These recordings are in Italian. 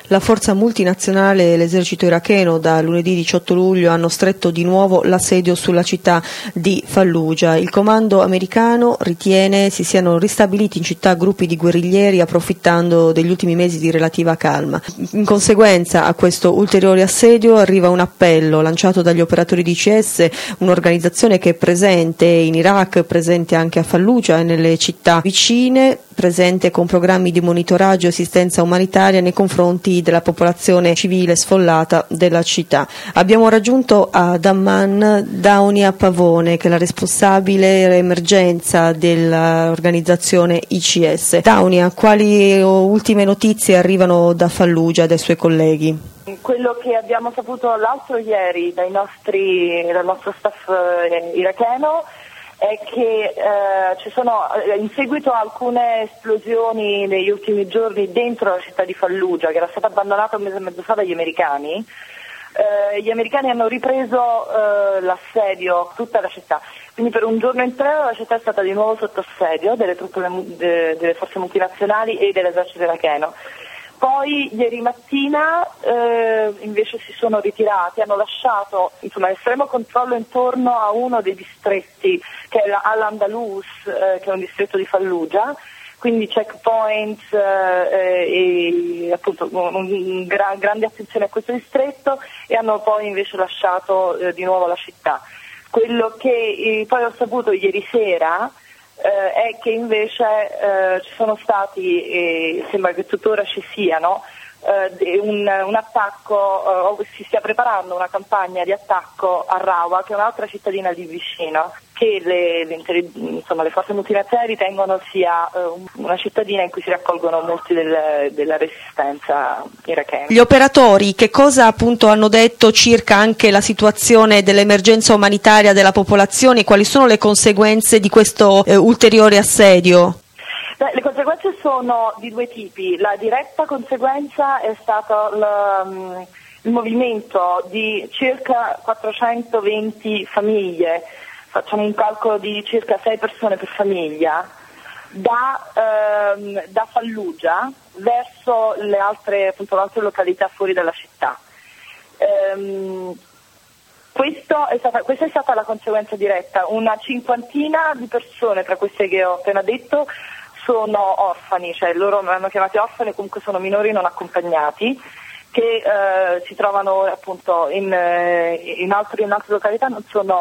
La forza multinazionale e l'esercito iracheno da lunedì 18 luglio hanno stretto di nuovo l'assedio sulla città di Fallujah. Il comando americano ritiene si siano ristabiliti in città gruppi di guerriglieri approfittando degli ultimi mesi di relativa calma. In conseguenza a questo ulteriore assedio arriva un appello lanciato dagli operatori di ICS, un'organizzazione che è presente in Iraq, presente anche a Fallujah e nelle città vicine, presente con programmi di monitoraggio e assistenza umanitaria nei confronti della popolazione civile sfollata della città. Abbiamo raggiunto ad Amman Daunia Pavone, che è la responsabile emergenza dell'organizzazione ICS. Daunia, quali ultime notizie arrivano da Fallujah dai suoi colleghi? Quello che abbiamo saputo l'altro ieri dal nostro staff iracheno è che ci sono in seguito a alcune esplosioni negli ultimi giorni dentro la città di Fallujah, che era stata abbandonata un mese e mezzo fa dagli americani. Gli americani hanno ripreso l'assedio tutta la città, quindi per un giorno intero la città è stata di nuovo sotto assedio delle truppe delle forze multinazionali e dell'esercito iracheno. Poi ieri mattina invece si sono ritirati, hanno lasciato l'estremo controllo intorno a uno dei distretti, che è Al-Andalus, che è un distretto di Fallujah, quindi checkpoints e appunto grande attenzione a questo distretto, e hanno poi invece lasciato di nuovo la città. Quello che poi ho saputo ieri sera è che invece ci sono stati, sembra che tuttora ci siano, un attacco, si stia preparando una campagna di attacco a Rawa, che è un'altra cittadina lì vicino, che le forze multinazionali ritengono sia una cittadina in cui si raccolgono molti della resistenza irachena. Gli operatori che cosa appunto hanno detto circa anche la situazione dell'emergenza umanitaria della popolazione? Quali sono le conseguenze di questo ulteriore assedio? Le conseguenze sono di due tipi. La diretta conseguenza è stato il movimento di circa 420 famiglie, facciamo un calcolo di circa 6 persone per famiglia, da Fallujah verso le altre località fuori dalla città. Questa è stata la conseguenza diretta. Una cinquantina di persone, tra queste che ho appena detto, sono orfani, cioè loro mi hanno chiamati orfani, comunque sono minori non accompagnati, che si trovano appunto in altre località,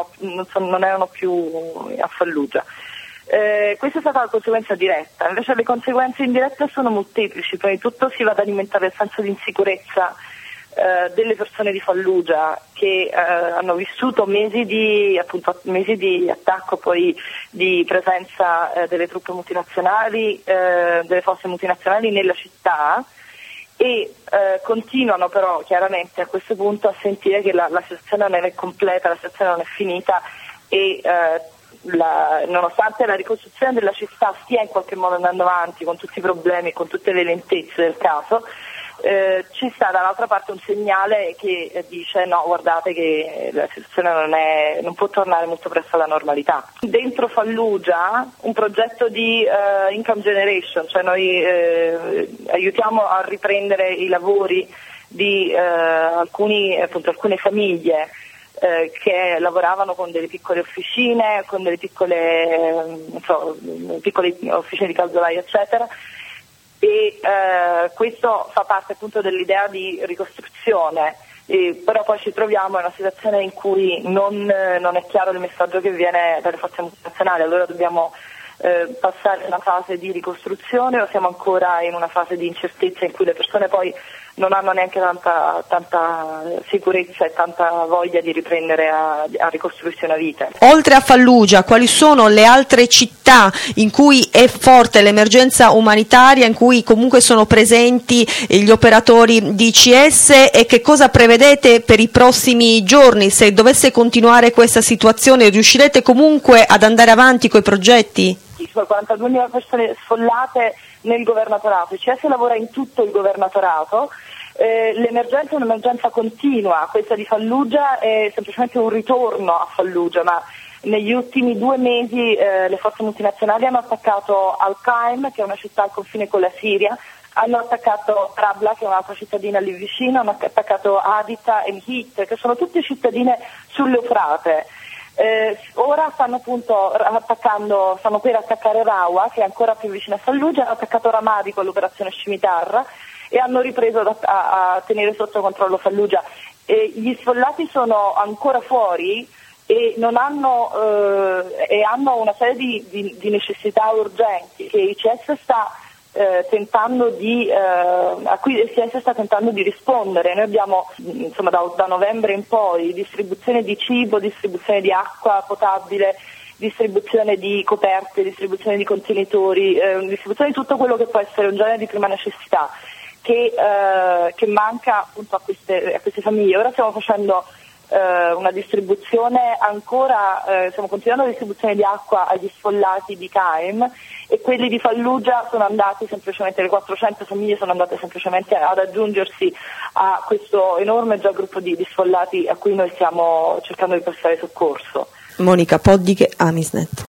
non erano più a Fallujah. Questa è stata la conseguenza diretta. Invece le conseguenze indirette sono molteplici. Prima di tutto si va ad alimentare il senso di insicurezza delle persone di Fallujah, che hanno vissuto mesi di attacco, poi di presenza delle truppe multinazionali, delle forze multinazionali nella città, e continuano però chiaramente a questo punto a sentire che la situazione non è completa, la situazione non è finita, e nonostante la ricostruzione della città stia in qualche modo andando avanti con tutti i problemi, con tutte le lentezze del caso, ci sta dall'altra parte un segnale che dice no, guardate che la situazione non può tornare molto presto alla normalità. Dentro Fallujah un progetto di income generation, cioè noi aiutiamo a riprendere i lavori di alcune famiglie che lavoravano con delle piccole officine, con delle piccole officine di calzolaio eccetera, e questo fa parte appunto dell'idea di ricostruzione, però poi ci troviamo in una situazione in cui non è chiaro il messaggio che viene dalle forze multinazionali. Allora dobbiamo passare da una fase di ricostruzione, o siamo ancora in una fase di incertezza in cui le persone poi non hanno neanche tanta sicurezza e tanta voglia di riprendere a ricostruirsi una vita. Oltre a Fallujah, quali sono le altre città in cui è forte l'emergenza umanitaria, in cui comunque sono presenti gli operatori di ICS, e che cosa prevedete per i prossimi giorni? Se dovesse continuare questa situazione, riuscirete comunque ad andare avanti coi progetti? Ci sono 42.000 persone sfollate nel governatorato, ICS lavora in tutto il governatorato. L'emergenza è un'emergenza continua, questa di Fallujah è semplicemente un ritorno a Fallujah, ma negli ultimi 2 mesi le forze multinazionali hanno attaccato Al-Qaim, che è una città al confine con la Siria, hanno attaccato Rabla, che è un'altra cittadina lì vicino, hanno attaccato Haditha e Mhit, che sono tutte cittadine sull'Eufrate. Ora stanno appunto stanno per attaccare Rawa, che è ancora più vicino a Fallujah, hanno attaccato Ramadi con l'operazione Scimitar e hanno ripreso a tenere sotto controllo Fallujah. Gli sfollati sono ancora fuori e hanno una serie di necessità urgenti che ICS sta tentando a cui ICS sta tentando di rispondere. Noi abbiamo insomma da novembre in poi distribuzione di cibo, distribuzione di acqua potabile, distribuzione di coperte, distribuzione di contenitori, distribuzione di tutto quello che può essere un genere di prima necessità che manca appunto a queste famiglie. Ora stiamo facendo una distribuzione stiamo continuando la distribuzione di acqua agli sfollati di Qaim, e quelli di Fallujah sono andati semplicemente, le 400 famiglie sono andate semplicemente ad aggiungersi a questo enorme già gruppo di sfollati a cui noi stiamo cercando di prestare soccorso. Monica Poddighe, Amisnet.